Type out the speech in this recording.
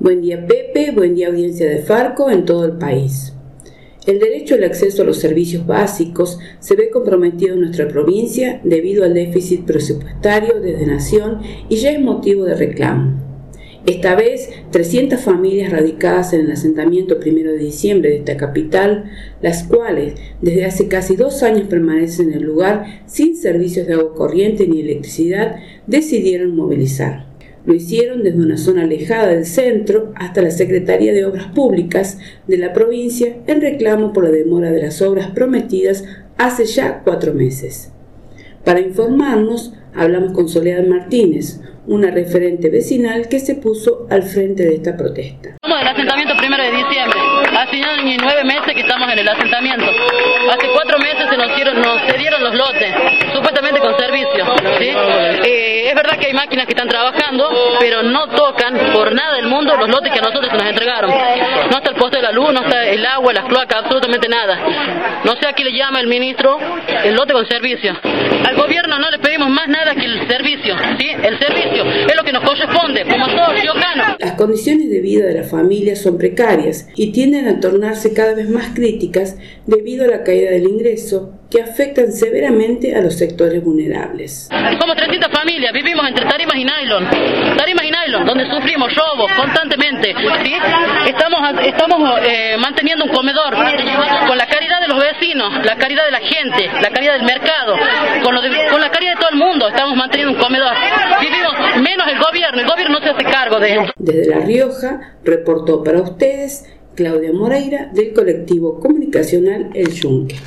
Buen día Pepe, buen día audiencia de Farco en todo el país. El derecho al acceso a los servicios básicos se ve comprometido en nuestra provincia debido al déficit presupuestario desde Nación y ya es motivo de reclamo. Esta vez, 300 familias radicadas en el asentamiento 1 de diciembre de esta capital, las cuales desde hace casi 2 años permanecen en el lugar sin servicios de agua corriente ni electricidad, decidieron movilizar. Lo hicieron desde una zona alejada del centro hasta la Secretaría de Obras Públicas de la provincia en reclamo por la demora de las obras prometidas hace ya 4 meses. Para informarnos, hablamos con Soledad Martínez, una referente vecinal que se puso al frente de esta protesta. Somos del asentamiento 1 de diciembre. Hace 9 meses que estamos en el asentamiento. Hace 4 meses nos cedieron los lotes, supuestamente con servicio, ¿sí? Es verdad que hay máquinas que están trabajando, pero no tocan por nada del mundo los lotes que a nosotros se nos entregaron. No está el poste de la luz, no está el agua, las cloacas, absolutamente nada. No sé a qué le llama el ministro el lote con servicio. Al gobierno no le pedimos más nada que el servicio, ¿sí? El servicio es lo que nos corresponde, como a todos los riojanos. Las condiciones de vida de las familias son precarias y tienden a tornarse cada vez más críticas debido a la caída del ingreso que afectan severamente a los sectores vulnerables. Somos 300 familias, vivimos entre tarimas y nylon, donde sufrimos robos constantemente, ¿sí? Estamos manteniendo un comedor con la caridad de los vecinos, la caridad de la gente, la caridad del mercado, con la caridad de todo el mundo, estamos manteniendo un comedor. Vivimos menos el gobierno no se hace cargo de esto. Desde La Rioja, reportó para ustedes Claudia Moreira del colectivo comunicacional El Yunque.